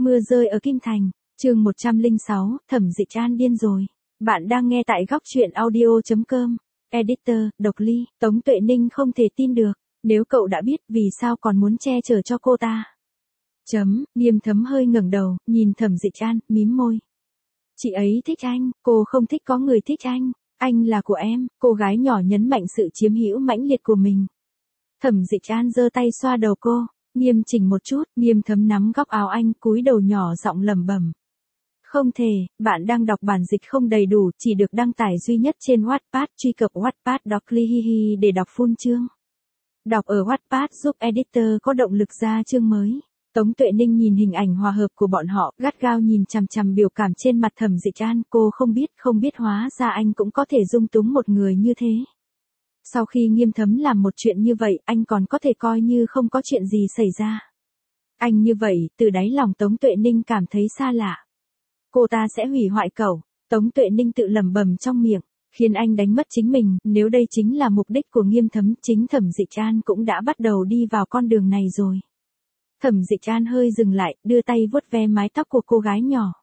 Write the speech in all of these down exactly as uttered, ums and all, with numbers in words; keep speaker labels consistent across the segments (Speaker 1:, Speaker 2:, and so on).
Speaker 1: Mưa rơi ở Kim Thành, chương một trăm lẻ sáu, Thẩm Dịch An điên rồi. Bạn đang nghe tại góc truyện audio chấm com. Editor, Độc Ly, Tống Tuệ Ninh không thể tin được. Nếu cậu đã biết, vì sao còn muốn che chở cho cô ta? Chấm, Nghiêm Thấm hơi ngẩng đầu, nhìn Thẩm Dịch An, mím môi. Chị ấy thích anh, cô không thích có người thích anh. Anh là của em, cô gái nhỏ nhấn mạnh sự chiếm hữu mãnh liệt của mình. Thẩm Dịch An giơ tay xoa đầu cô, nghiêm chỉnh một chút, Nghiêm Thấm nắm góc áo anh, cúi đầu nhỏ giọng lẩm bẩm. Không thể, bạn đang đọc bản dịch không đầy đủ, chỉ được đăng tải duy nhất trên Wattpad, truy cập Wattpad Docly Hihi để đọc full chương. Đọc ở Wattpad giúp editor có động lực ra chương mới. Tống Tuệ Ninh nhìn hình ảnh hòa hợp của bọn họ, gắt gao nhìn chằm chằm biểu cảm trên mặt Thẩm Dịch An, cô không biết, không biết hóa ra anh cũng có thể dung túng một người như thế. Sau khi Nghiêm Thấm làm một chuyện như vậy, anh còn có thể coi như không có chuyện gì xảy ra. Anh như vậy, từ đáy lòng Tống Tuệ Ninh cảm thấy xa lạ. Cô ta sẽ hủy hoại cậu, Tống Tuệ Ninh tự lẩm bẩm trong miệng, khiến anh đánh mất chính mình, nếu đây chính là mục đích của Nghiêm Thấm, chính Thẩm Dịch An cũng đã bắt đầu đi vào con đường này rồi. Thẩm Dịch An hơi dừng lại, đưa tay vuốt ve mái tóc của cô gái nhỏ.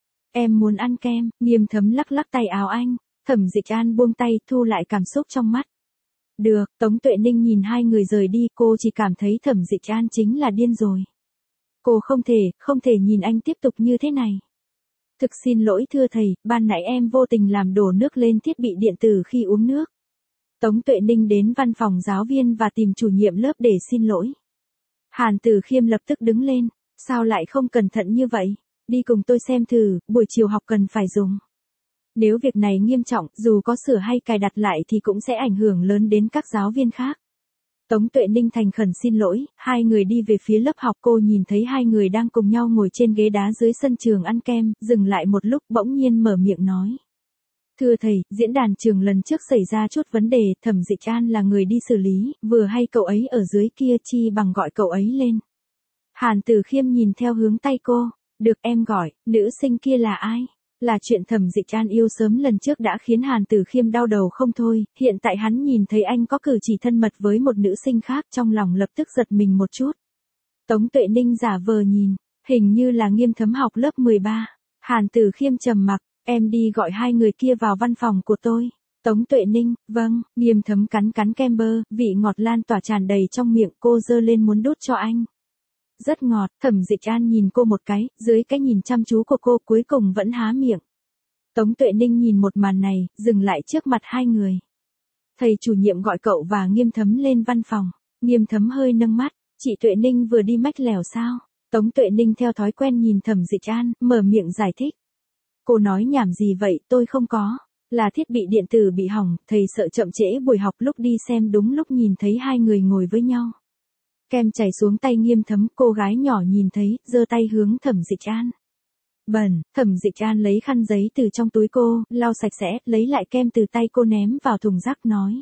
Speaker 1: Em muốn ăn kem, Nghiêm Thấm lắc lắc tay áo anh, Thẩm Dịch An buông tay, thu lại cảm xúc trong mắt. Được, Tống Tuệ Ninh nhìn hai người rời đi, cô chỉ cảm thấy Thẩm Dịch An chính là điên rồi. Cô không thể, không thể nhìn anh tiếp tục như thế này. Thực xin lỗi thưa thầy, ban nãy em vô tình làm đổ nước lên thiết bị điện tử khi uống nước. Tống Tuệ Ninh đến văn phòng giáo viên và tìm chủ nhiệm lớp để xin lỗi. Hàn Tử Khiêm lập tức đứng lên, sao lại không cẩn thận như vậy, đi cùng tôi xem thử, buổi chiều học cần phải dùng. Nếu việc này nghiêm trọng, dù có sửa hay cài đặt lại thì cũng sẽ ảnh hưởng lớn đến các giáo viên khác. Tống Tuệ Ninh thành khẩn xin lỗi, hai người đi về phía lớp học, cô nhìn thấy hai người đang cùng nhau ngồi trên ghế đá dưới sân trường ăn kem, dừng lại một lúc bỗng nhiên mở miệng nói. Thưa thầy, diễn đàn trường lần trước xảy ra chút vấn đề, Thẩm Dịch An là người đi xử lý, vừa hay cậu ấy ở dưới kia chi bằng gọi cậu ấy lên. Hàn Tử Khiêm nhìn theo hướng tay cô, được em gọi, nữ sinh kia là ai? Là chuyện Thẩm Dịch An yêu sớm lần trước đã khiến Hàn Tử Khiêm đau đầu không thôi, hiện tại hắn nhìn thấy anh có cử chỉ thân mật với một nữ sinh khác, trong lòng lập tức giật mình một chút. Tống Tuệ Ninh giả vờ nhìn, hình như là Nghiêm Thấm học lớp mười ba. Hàn Tử Khiêm trầm mặc, em đi gọi hai người kia vào văn phòng của tôi. Tống Tuệ Ninh, vâng, Nghiêm Thấm cắn cắn kem bơ, vị ngọt lan tỏa tràn đầy trong miệng, cô giơ lên muốn đút cho anh. Rất ngọt, Thẩm Dịch An nhìn cô một cái, dưới cái nhìn chăm chú của cô cuối cùng vẫn há miệng. Tống Tuệ Ninh nhìn một màn này, dừng lại trước mặt hai người. Thầy chủ nhiệm gọi cậu và Nghiêm Thấm lên văn phòng. Nghiêm Thấm hơi nâng mắt, chị Tuệ Ninh vừa đi mách lèo sao? Tống Tuệ Ninh theo thói quen nhìn Thẩm Dịch An, mở miệng giải thích. Cô nói nhảm gì vậy, tôi không có. Là thiết bị điện tử bị hỏng, thầy sợ chậm trễ buổi học, lúc đi xem đúng lúc nhìn thấy hai người ngồi với nhau. Kem chảy xuống tay Nghiêm Thấm, cô gái nhỏ nhìn thấy, giơ tay hướng Thẩm Dịch An. Bẩn, Thẩm Dịch An lấy khăn giấy từ trong túi cô, lau sạch sẽ, lấy lại kem từ tay cô ném vào thùng rác nói.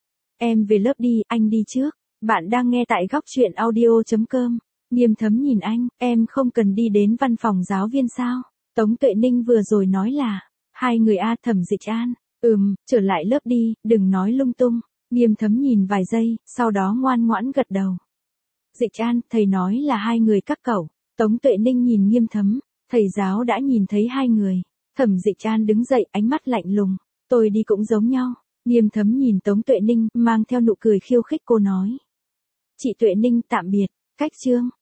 Speaker 1: Em về lớp đi, anh đi trước. Bạn đang nghe tại góc truyện audio chấm com. Nghiêm Thấm nhìn anh, em không cần đi đến văn phòng giáo viên sao? Tống Tuệ Ninh vừa rồi nói là, hai người a Thẩm Dịch An, ừm, trở lại lớp đi, đừng nói lung tung. Nghiêm Thấm nhìn vài giây, sau đó ngoan ngoãn gật đầu. Dịch An, thầy nói là hai người các cậu. Tống Tuệ Ninh nhìn Nghiêm Thấm, thầy giáo đã nhìn thấy hai người. Thẩm Dịch An đứng dậy, ánh mắt lạnh lùng, tôi đi cũng giống nhau. Nghiêm Thấm nhìn Tống Tuệ Ninh, mang theo nụ cười khiêu khích cô nói. Chị Tuệ Ninh tạm biệt, cách chương.